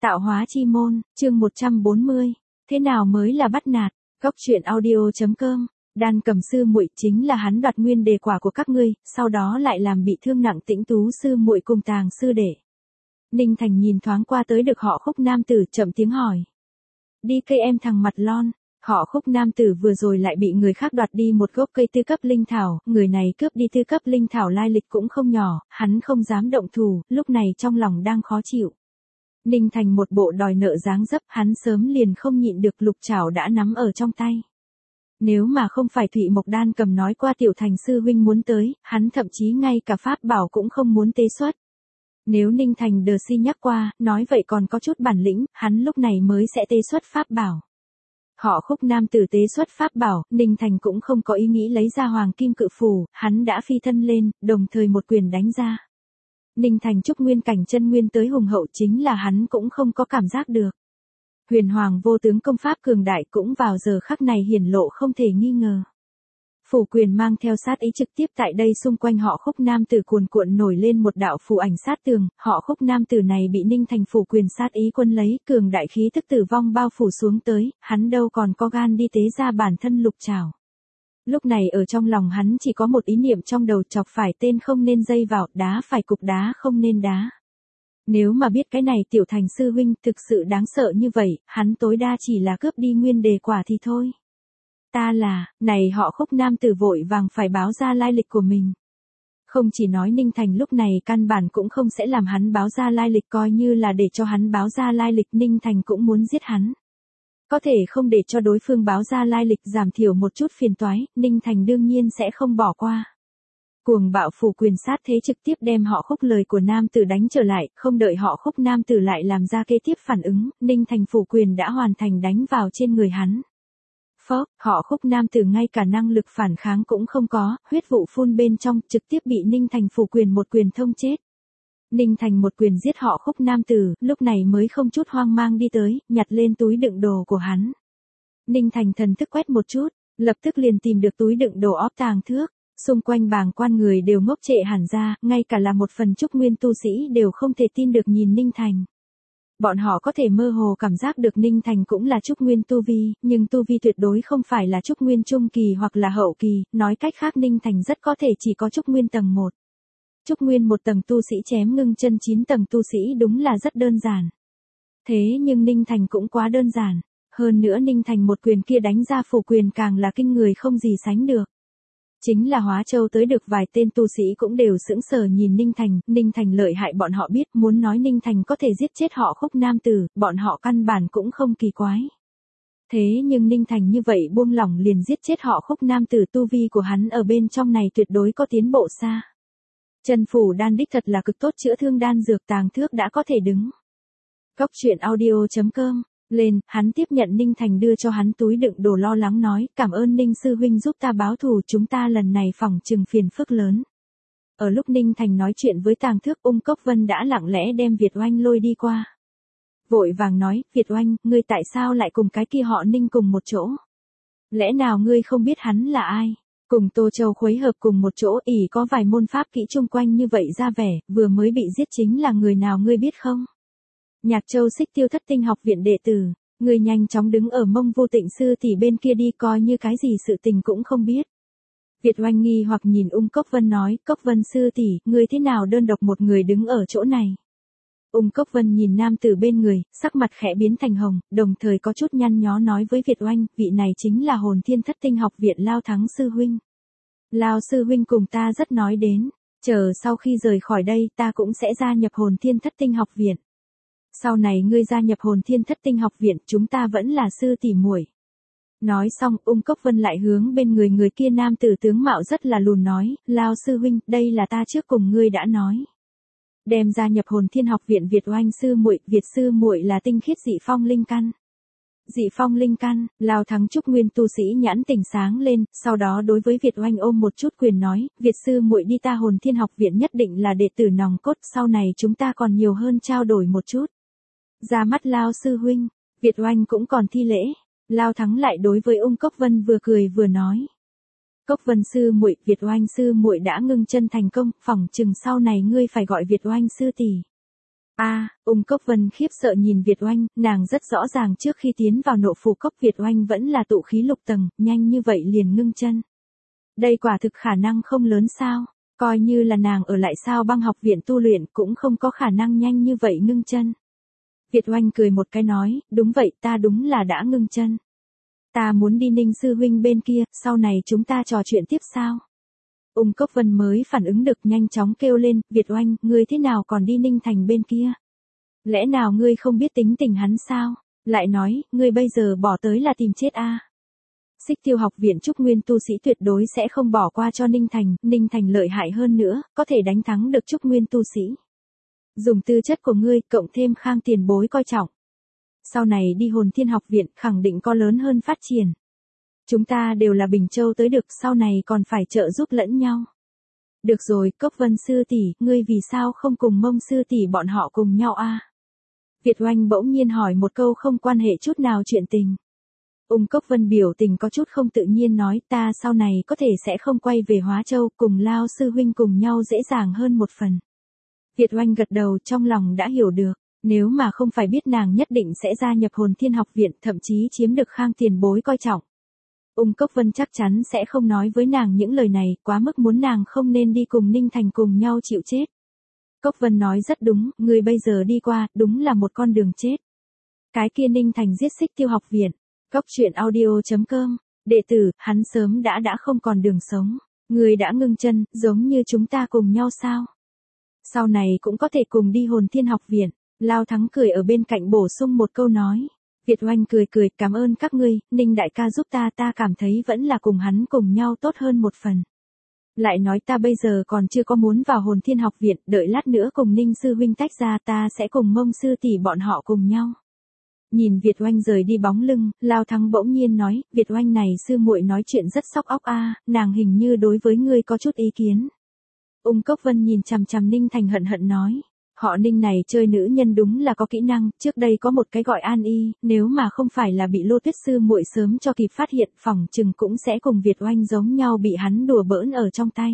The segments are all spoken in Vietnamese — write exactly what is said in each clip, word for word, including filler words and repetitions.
Tạo hóa chi môn, chương một trăm bốn mươi. Thế nào mới là bắt nạt? Góc truyện audio chấm com. Đan Cầm sư muội chính là hắn đoạt nguyên đề quả của các ngươi, sau đó lại làm bị thương nặng Tĩnh Tú sư muội cùng Tàng sư đệ. Ninh Thành nhìn thoáng qua tới được họ Khúc nam tử, chậm tiếng hỏi. Đi cây em thằng mặt lon. Họ Khúc nam tử vừa rồi lại bị người khác đoạt đi một gốc cây tư cấp linh thảo, người này cướp đi tư cấp linh thảo lai lịch cũng không nhỏ, hắn không dám động thủ, lúc này trong lòng đang khó chịu. Ninh Thành một bộ đòi nợ dáng dấp, hắn sớm liền không nhịn được, lục chảo đã nắm ở trong tay. Nếu mà không phải Thụy Mộc Đan cầm nói qua Tiểu Thành sư huynh muốn tới, hắn thậm chí ngay cả pháp bảo cũng không muốn tế xuất. Nếu Ninh Thành đờ si nhắc qua, nói vậy còn có chút bản lĩnh, hắn lúc này mới sẽ tế xuất pháp bảo. Họ Khúc nam tử tế xuất pháp bảo, Ninh Thành cũng không có ý nghĩ lấy ra hoàng kim cự phù, hắn đã phi thân lên, đồng thời một quyền đánh ra. Ninh Thành trúc nguyên cảnh chân nguyên tới hùng hậu, chính là hắn cũng không có cảm giác được. Huyền Hoàng vô tướng công pháp cường đại cũng vào giờ khắc này hiển lộ không thể nghi ngờ. Phù quyền mang theo sát ý trực tiếp tại đây xung quanh họ Khúc nam tử cuồn cuộn nổi lên một đạo phù ảnh sát tường, họ Khúc nam tử này bị Ninh Thành phù quyền sát ý quân lấy, cường đại khí tức tử vong bao phủ xuống tới, hắn đâu còn có gan đi tế ra bản thân lục trảo. Lúc này ở trong lòng hắn chỉ có một ý niệm trong đầu, chọc phải tên không nên dây vào, đá phải cục đá không nên đá. Nếu mà biết cái này Tiểu Thành sư huynh thực sự đáng sợ như vậy, hắn tối đa chỉ là cướp đi nguyên đề quả thì thôi. Ta là, này họ Khúc nam tử vội vàng phải báo ra lai lịch của mình. Không chỉ nói Ninh Thành lúc này căn bản cũng không sẽ làm hắn báo ra lai lịch, coi như là để cho hắn báo ra lai lịch Ninh Thành cũng muốn giết hắn. Có thể không để cho đối phương báo ra lai lịch, giảm thiểu một chút phiền toái, Ninh Thành đương nhiên sẽ không bỏ qua. Cuồng bạo phù quyền sát thế trực tiếp đem họ Khúc lời của nam tử đánh trở lại, không đợi họ Khúc nam tử lại làm ra kế tiếp phản ứng, Ninh Thành phù quyền đã hoàn thành đánh vào trên người hắn. Phốc, họ Khúc nam tử ngay cả năng lực phản kháng cũng không có, huyết vụ phun bên trong, trực tiếp bị Ninh Thành phù quyền một quyền thông chết. Ninh Thành một quyền giết họ Khúc nam tử, lúc này mới không chút hoang mang đi tới, nhặt lên túi đựng đồ của hắn. Ninh Thành thần thức quét một chút, lập tức liền tìm được túi đựng đồ óp tàng thước, xung quanh bàng quan người đều ngốc trệ hẳn ra, ngay cả là một phần trúc nguyên tu sĩ đều không thể tin được nhìn Ninh Thành. Bọn họ có thể mơ hồ cảm giác được Ninh Thành cũng là trúc nguyên tu vi, nhưng tu vi tuyệt đối không phải là trúc nguyên trung kỳ hoặc là hậu kỳ, nói cách khác Ninh Thành rất có thể chỉ có trúc nguyên tầng một. Trúc nguyên một tầng tu sĩ chém ngưng chân chín tầng tu sĩ đúng là rất đơn giản. Thế nhưng Ninh Thành cũng quá đơn giản, hơn nữa Ninh Thành một quyền kia đánh ra phù quyền càng là kinh người không gì sánh được. Chính là Hóa Châu tới được vài tên tu sĩ cũng đều sững sờ nhìn Ninh Thành, Ninh Thành lợi hại bọn họ biết, muốn nói Ninh Thành có thể giết chết họ Khúc nam tử, bọn họ căn bản cũng không kỳ quái. Thế nhưng Ninh Thành như vậy buông lỏng liền giết chết họ Khúc nam tử, tu vi của hắn ở bên trong này tuyệt đối có tiến bộ xa. Chân phủ đan đích thật là cực tốt chữa thương, đan dược tàng thước đã có thể đứng. Góc truyện audio chấm com. Lên, hắn tiếp nhận Ninh Thành đưa cho hắn túi đựng đồ, lo lắng nói, cảm ơn Ninh sư huynh giúp ta báo thù, chúng ta lần này phỏng chừng phiền phức lớn. Ở lúc Ninh Thành nói chuyện với tàng thước, Ung Cốc Vân đã lặng lẽ đem Việt Oanh lôi đi qua. Vội vàng nói, Việt Oanh, ngươi tại sao lại cùng cái kia họ Ninh cùng một chỗ? Lẽ nào ngươi không biết hắn là ai? Cùng Tô Châu khuấy hợp cùng một chỗ, ỷ có vài môn pháp kỹ chung quanh như vậy ra vẻ, vừa mới bị giết chính là người nào ngươi biết không? Nhạc Châu Xích Tiêu Thất Tinh học viện đệ tử, người nhanh chóng đứng ở Mông Vô Tịnh sư tỷ bên kia đi, coi như cái gì sự tình cũng không biết. Việt Oanh nghi hoặc nhìn Ung Cốc Vân nói, Cốc Vân sư tỷ, người thế nào đơn độc một người đứng ở chỗ này? Ung Cốc Vân nhìn nam tử bên người, sắc mặt khẽ biến thành hồng, đồng thời có chút nhăn nhó nói với Việt Oanh, vị này chính là Hồn Thiên Thất Tinh học viện Lao Thắng sư huynh. Lao sư huynh cùng ta rất nói đến, chờ sau khi rời khỏi đây ta cũng sẽ gia nhập Hồn Thiên Thất Tinh học viện. Sau này ngươi gia nhập Hồn Thiên Thất Tinh học viện, chúng ta vẫn là sư tỷ muội. Nói xong, Ung Cốc Vân lại hướng bên người người kia nam tử tướng mạo rất là lùn nói, Lao sư huynh, đây là ta trước cùng ngươi đã nói. Đem gia nhập Hồn Thiên học viện Việt Oanh sư muội, Việt sư muội là tinh khiết dị phong linh căn. Dị phong linh căn, Lao Thắng trúc nguyên tu sĩ nhãn tỉnh sáng lên, sau đó đối với Việt Oanh ôm một chút quyền nói, Việt sư muội đi ta Hồn Thiên học viện nhất định là đệ tử nòng cốt, sau này chúng ta còn nhiều hơn trao đổi một chút. Ra mắt Lao sư huynh, Việt Oanh cũng còn thi lễ, Lao Thắng lại đối với Ung Cốc Vân vừa cười vừa nói. Cốc Vân sư muội, Việt Oanh sư muội đã ngưng chân thành công, phỏng chừng sau này ngươi phải gọi Việt Oanh sư tỷ. A, Ung Cốc Vân khiếp sợ nhìn Việt Oanh, nàng rất rõ ràng trước khi tiến vào nộ phù cốc Việt Oanh vẫn là tụ khí lục tầng, nhanh như vậy liền ngưng chân. Đây quả thực khả năng không lớn sao, coi như là nàng ở lại Sao Băng học viện tu luyện cũng không có khả năng nhanh như vậy ngưng chân. Việt Oanh cười một cái nói, đúng vậy ta đúng là đã ngưng chân. Ta muốn đi Ninh sư huynh bên kia, sau này chúng ta trò chuyện tiếp sao? Ung Cốc Vân mới phản ứng được nhanh chóng kêu lên, Việt Oanh, ngươi thế nào còn đi Ninh Thành bên kia? Lẽ nào ngươi không biết tính tình hắn sao? Lại nói, ngươi bây giờ bỏ tới là tìm chết a? À? Xích Tiêu học viện trúc nguyên tu sĩ tuyệt đối sẽ không bỏ qua cho Ninh Thành, Ninh Thành lợi hại hơn nữa, có thể đánh thắng được trúc nguyên tu sĩ. Dùng tư chất của ngươi, cộng thêm Khang tiền bối coi trọng. Sau này đi Hồn Thiên học viện khẳng định có lớn hơn phát triển. Chúng ta đều là Bình Châu tới được, sau này còn phải trợ giúp lẫn nhau. Được rồi, Cốc Vân sư tỷ, ngươi vì sao không cùng Mông sư tỷ bọn họ cùng nhau a? À? Việt Oanh bỗng nhiên hỏi một câu không quan hệ chút nào chuyện tình. Ung Cốc Vân biểu tình có chút không tự nhiên nói, ta sau này có thể sẽ không quay về Hóa Châu, cùng Lao sư huynh cùng nhau dễ dàng hơn một phần. Việt Oanh gật đầu, trong lòng đã hiểu được, nếu mà không phải biết nàng nhất định sẽ gia nhập Hồn Thiên học viện, thậm chí chiếm được Khang tiền bối coi trọng. Ung Cốc Vân chắc chắn sẽ không nói với nàng những lời này, quá mức muốn nàng không nên đi cùng Ninh Thành cùng nhau chịu chết. Cốc Vân nói rất đúng, người bây giờ đi qua, đúng là một con đường chết. Cái kia Ninh Thành giết Xích Tiêu học viện. Cốc truyện audio chấm com, đệ tử, hắn sớm đã đã không còn đường sống. Người đã ngưng chân, giống như chúng ta cùng nhau sao? Sau này cũng có thể cùng đi Hồn Thiên học viện. Lao Thắng cười ở bên cạnh bổ sung một câu nói. Việt Oanh cười cười, cảm ơn các ngươi, Ninh đại ca giúp ta, ta cảm thấy vẫn là cùng hắn cùng nhau tốt hơn một phần. Lại nói ta bây giờ còn chưa có muốn vào Hồn Thiên học viện, đợi lát nữa cùng Ninh sư huynh tách ra ta sẽ cùng Mông sư tỷ bọn họ cùng nhau. Nhìn Việt Oanh rời đi bóng lưng, Lao Thắng bỗng nhiên nói, Việt Oanh này sư muội nói chuyện rất sóc óc a, nàng hình như đối với ngươi có chút ý kiến. Ung Cốc Vân nhìn chằm chằm Ninh Thành hận hận nói. Họ Ninh này chơi nữ nhân đúng là có kỹ năng, trước đây có một cái gọi An Y, nếu mà không phải là bị Lô Tuyết sư muội sớm cho kịp phát hiện, phỏng chừng cũng sẽ cùng Việt Oanh giống nhau bị hắn đùa bỡn ở trong tay.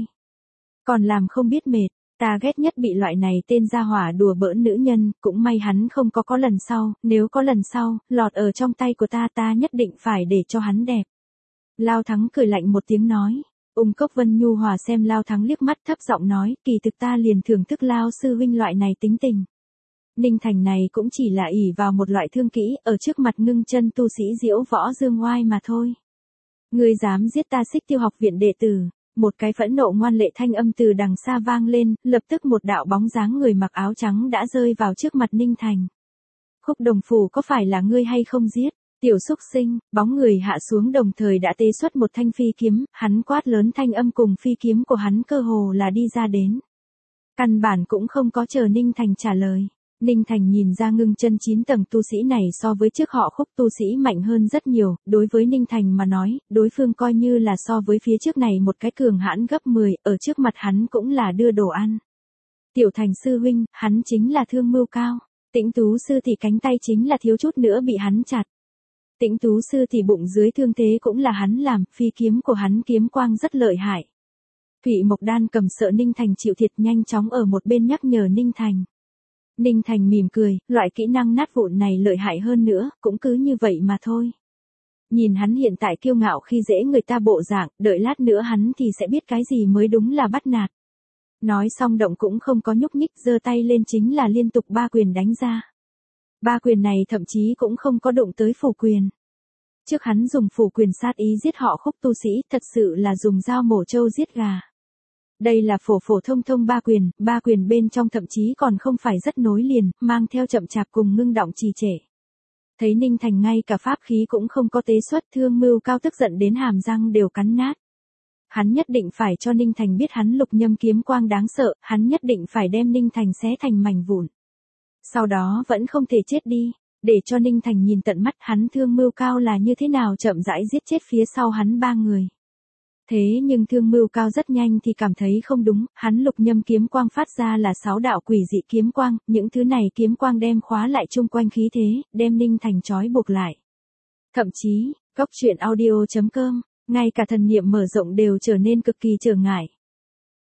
Còn làm không biết mệt, ta ghét nhất bị loại này tên gia hỏa đùa bỡn nữ nhân, cũng may hắn không có có lần sau, nếu có lần sau, lọt ở trong tay của ta ta nhất định phải để cho hắn đẹp. Lao Thắng cười lạnh một tiếng nói. Ung Cốc Vân nhu hòa xem Lao Thắng liếc mắt thấp giọng nói, kỳ thực ta liền thưởng thức Lao sư huynh loại này tính tình. Ninh Thành này cũng chỉ là ỷ vào một loại thương kỹ, ở trước mặt ngưng chân tu sĩ diễu võ dương oai mà thôi. Ngươi dám giết ta Xích Tiêu học viện đệ tử, một cái phẫn nộ ngoan lệ thanh âm từ đằng xa vang lên, lập tức một đạo bóng dáng người mặc áo trắng đã rơi vào trước mặt Ninh Thành. Khúc Đồng Phủ có phải là ngươi hay không giết? Tiểu xúc sinh, bóng người hạ xuống đồng thời đã tế xuất một thanh phi kiếm, hắn quát lớn thanh âm cùng phi kiếm của hắn cơ hồ là đi ra đến. Căn bản cũng không có chờ Ninh Thành trả lời. Ninh Thành nhìn ra ngưng chân chín tầng tu sĩ này so với trước họ Khúc tu sĩ mạnh hơn rất nhiều, đối với Ninh Thành mà nói, đối phương coi như là so với phía trước này một cái cường hãn gấp mười, ở trước mặt hắn cũng là đưa đồ ăn. Tiểu Thành sư huynh, hắn chính là Thương Mưu Cao. Tĩnh Tú sư thì cánh tay chính là thiếu chút nữa bị hắn chặt. Tĩnh Tú sư thì bụng dưới thương thế cũng là hắn làm, phi kiếm của hắn kiếm quang rất lợi hại. Thủy Mộc Đan cầm sợ Ninh Thành chịu thiệt nhanh chóng ở một bên nhắc nhở Ninh Thành. Ninh Thành mỉm cười, loại kỹ năng nát vụn này lợi hại hơn nữa, cũng cứ như vậy mà thôi. Nhìn hắn hiện tại kiêu ngạo khi dễ người ta bộ dạng, đợi lát nữa hắn thì sẽ biết cái gì mới đúng là bắt nạt. Nói xong động cũng không có nhúc nhích, giơ tay lên chính là liên tục ba quyền đánh ra. Ba quyền này thậm chí cũng không có đụng tới phủ quyền. Trước hắn dùng phủ quyền sát ý giết họ Khúc tu sĩ, thật sự là dùng dao mổ trâu giết gà. Đây là phổ phổ thông thông ba quyền, ba quyền bên trong thậm chí còn không phải rất nối liền, mang theo chậm chạp cùng ngưng động trì trệ. Thấy Ninh Thành ngay cả pháp khí cũng không có tế xuất, Thương Mưu Cao tức giận đến hàm răng đều cắn nát. Hắn nhất định phải cho Ninh Thành biết hắn lục nhâm kiếm quang đáng sợ, hắn nhất định phải đem Ninh Thành xé thành mảnh vụn. Sau đó vẫn không thể chết đi, để cho Ninh Thành nhìn tận mắt hắn Thương Mưu Cao là như thế nào chậm rãi giết chết phía sau hắn ba người. Thế nhưng Thương Mưu Cao rất nhanh thì cảm thấy không đúng, hắn lục nhâm kiếm quang phát ra là sáu đạo quỷ dị kiếm quang, những thứ này kiếm quang đem khóa lại chung quanh khí thế, đem Ninh Thành trói buộc lại. Thậm chí, Cốc truyện audio chấm com, ngay cả thần niệm mở rộng đều trở nên cực kỳ trở ngại.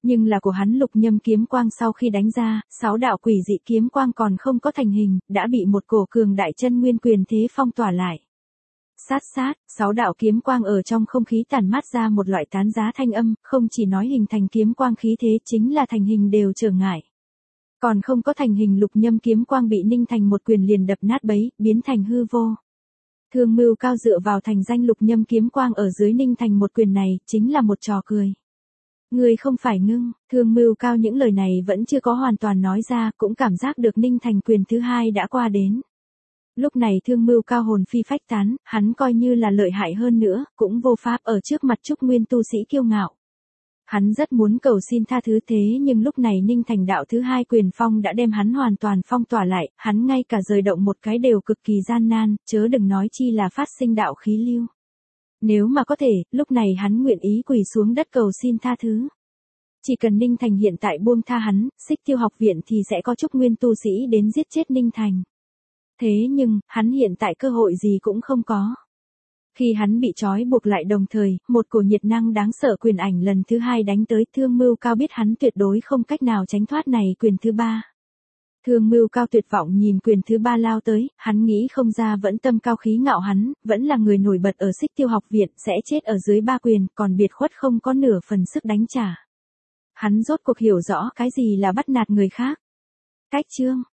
Nhưng là của hắn Lục Nhâm kiếm quang sau khi đánh ra, sáu đạo quỷ dị kiếm quang còn không có thành hình, đã bị một cổ cường đại chân nguyên quyền thế phong tỏa lại. Sát sát, sáu đạo kiếm quang ở trong không khí tản mát ra một loại tán giá thanh âm, không chỉ nói hình thành kiếm quang khí thế chính là thành hình đều trở ngại. Còn không có thành hình Lục Nhâm kiếm quang bị ninh thành một quyền liền đập nát bấy, biến thành hư vô. Thương Mưu Cao dựa vào thành danh Lục Nhâm kiếm quang ở dưới ninh thành một quyền này, chính là một trò cười. Người không phải ngưng, Thương Mưu Cao những lời này vẫn chưa có hoàn toàn nói ra, cũng cảm giác được ninh thành quyền thứ hai đã qua đến. Lúc này Thương Mưu Cao hồn phi phách tán, hắn coi như là lợi hại hơn nữa, cũng vô pháp ở trước mặt Trúc Nguyên tu sĩ kiêu ngạo. Hắn rất muốn cầu xin tha thứ thế nhưng lúc này ninh thành đạo thứ hai quyền phong đã đem hắn hoàn toàn phong tỏa lại, hắn ngay cả rời động một cái đều cực kỳ gian nan, chớ đừng nói chi là phát sinh đạo khí lưu. Nếu mà có thể, lúc này hắn nguyện ý quỳ xuống đất cầu xin tha thứ. Chỉ cần Ninh Thành hiện tại buông tha hắn, Xích Tiêu học viện thì sẽ có Trúc Nguyên tu sĩ đến giết chết Ninh Thành. Thế nhưng, hắn hiện tại cơ hội gì cũng không có. Khi hắn bị trói buộc lại đồng thời, một cổ nhiệt năng đáng sợ quyền ảnh lần thứ hai đánh tới, Thương Mưu Cao biết hắn tuyệt đối không cách nào tránh thoát này quyền thứ ba. Thương Mưu Cao tuyệt vọng nhìn quyền thứ ba lao tới, hắn nghĩ không ra vẫn tâm cao khí ngạo hắn, vẫn là người nổi bật ở Xích Tiêu học viện, sẽ chết ở dưới ba quyền, còn biệt khuất không có nửa phần sức đánh trả. Hắn rốt cuộc hiểu rõ cái gì là bắt nạt người khác. Cách chương